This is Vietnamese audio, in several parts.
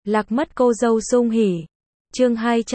Lạc mất cô dâu sung hỉ. Chương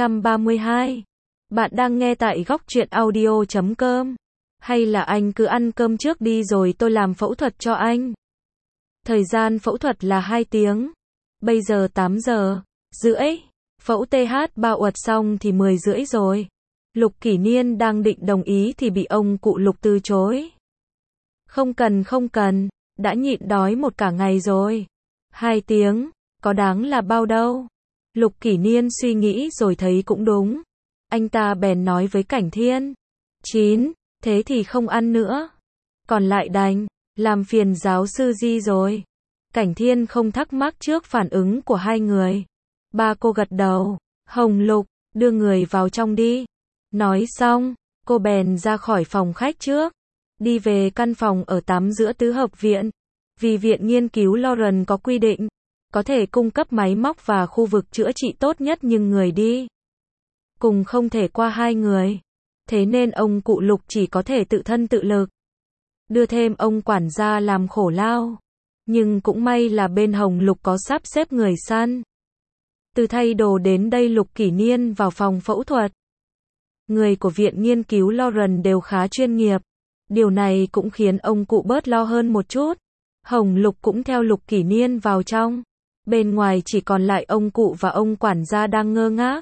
232. Bạn đang nghe tại góc truyện audio.com. Hay là anh cứ ăn cơm trước đi rồi tôi làm phẫu thuật cho anh. Thời gian phẫu thuật là 2 tiếng. Bây giờ 8 giờ rưỡi. Phẫu TH bao uật xong thì 10 rưỡi rồi. Lục Kỷ Niên đang định đồng ý thì bị ông cụ Lục từ chối. Không cần, đã nhịn đói một cả ngày rồi. 2 tiếng, có đáng là bao đâu. Lục Kỷ Niên suy nghĩ rồi thấy cũng đúng. Anh ta bèn nói với Cảnh Thiên. 9, thế thì không ăn nữa. Còn lại đành, làm phiền giáo sư Di rồi. Cảnh Thiên không thắc mắc trước phản ứng của hai người. Ba cô gật đầu. Hồng Lục, đưa người vào trong đi. Nói xong, cô bèn ra khỏi phòng khách trước. Đi về căn phòng ở 8 giữa tứ hợp viện. Vì viện nghiên cứu Lauren có quy định, có thể cung cấp máy móc và khu vực chữa trị tốt nhất nhưng người đi cùng không thể qua 2 người. Thế nên ông cụ Lục chỉ có thể tự thân tự lực. Đưa thêm ông quản gia làm khổ lao. Nhưng cũng may là bên Hồng Lục có sắp xếp người săn. Từ thay đồ đến đây Lục Kỷ Niên vào phòng phẫu thuật. Người của viện nghiên cứu Lauren đều khá chuyên nghiệp. Điều này cũng khiến ông cụ bớt lo hơn một chút. Hồng Lục cũng theo Lục Kỷ Niên vào trong. Bên ngoài chỉ còn lại ông cụ và ông quản gia đang ngơ ngác.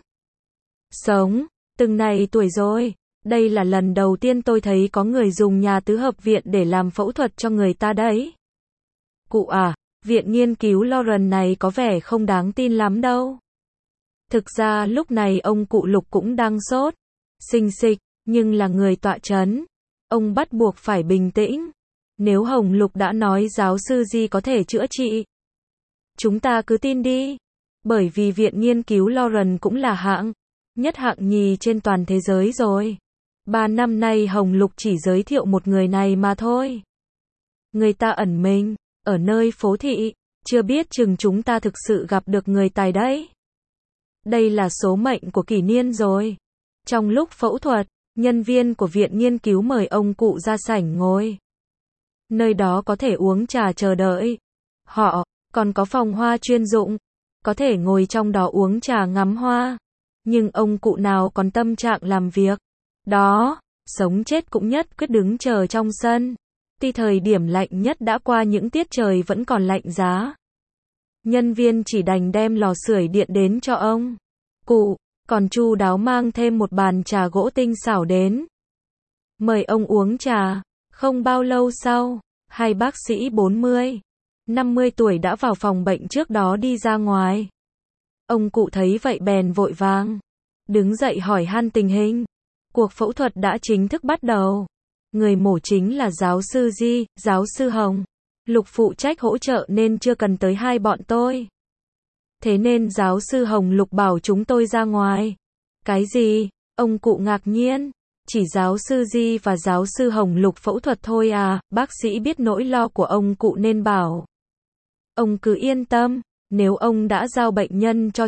Sống, từng này tuổi rồi. Đây là lần đầu tiên tôi thấy có người dùng nhà tứ hợp viện để làm phẫu thuật cho người ta đấy. Cụ à, viện nghiên cứu Lauren này có vẻ không đáng tin lắm đâu. Thực ra lúc này ông cụ Lục cũng đang sốt, xình xịch, nhưng là người tọa chấn. Ông bắt buộc phải bình tĩnh. Nếu Hồng Lục đã nói giáo sư Di có thể chữa trị, chúng ta cứ tin đi. Bởi vì viện nghiên cứu Lauren cũng là hạng nhất hạng nhì trên toàn thế giới rồi. 3 năm nay Hồng Lục chỉ giới thiệu một người này mà thôi. Người ta ẩn mình ở nơi phố thị, chưa biết chừng chúng ta thực sự gặp được người tài đấy. Đây là số mệnh của Kỷ Niên rồi. Trong lúc phẫu thuật, nhân viên của viện nghiên cứu mời ông cụ ra sảnh ngồi. Nơi đó có thể uống trà chờ đợi. Họ còn có phòng hoa chuyên dụng, có thể ngồi trong đó uống trà ngắm hoa. Nhưng ông cụ nào còn tâm trạng làm việc. Đó, sống chết cũng nhất quyết đứng chờ trong sân. Tuy thời điểm lạnh nhất đã qua những tiết trời vẫn còn lạnh giá. Nhân viên chỉ đành đem lò sưởi điện đến cho ông cụ, còn chu đáo mang thêm một bàn trà gỗ tinh xảo đến. Mời ông uống trà. Không bao lâu sau, hai bác sĩ 40, 50 tuổi đã vào phòng bệnh trước đó đi ra ngoài. Ông cụ thấy vậy bèn vội vàng đứng dậy hỏi han tình hình. Cuộc phẫu thuật đã chính thức bắt đầu. Người mổ chính là giáo sư Di, giáo sư Hồng Lục phụ trách hỗ trợ nên chưa cần tới hai bọn tôi. Thế nên giáo sư Hồng Lục bảo chúng tôi ra ngoài. Cái gì? Ông cụ ngạc nhiên. Chỉ giáo sư Di và giáo sư Hồng Lục phẫu thuật thôi à? Bác sĩ biết nỗi lo của ông cụ nên bảo. Ông cứ yên tâm, nếu ông đã giao bệnh nhân cho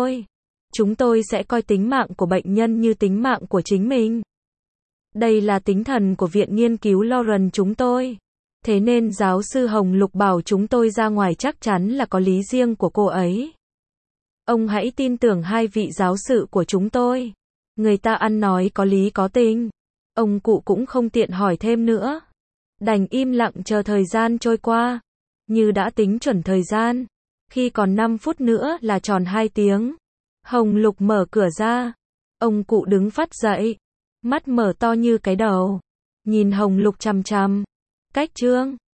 chúng tôi sẽ coi tính mạng của bệnh nhân như tính mạng của chính mình. Đây là tinh thần của viện nghiên cứu Lauren chúng tôi. Thế nên giáo sư Hồng Lục bảo chúng tôi ra ngoài chắc chắn là có lý riêng của cô ấy. Ông hãy tin tưởng hai vị giáo sư của chúng tôi. Người ta ăn nói có lý có tình. Ông cụ cũng không tiện hỏi thêm nữa. Đành im lặng chờ thời gian trôi qua. Như đã tính chuẩn thời gian. Khi còn 5 phút nữa là tròn 2 tiếng. Hồng Lục mở cửa ra. Ông cụ đứng phắt dậy. Mắt mở to như cái đầu. Nhìn Hồng Lục chằm chằm. Cách trương.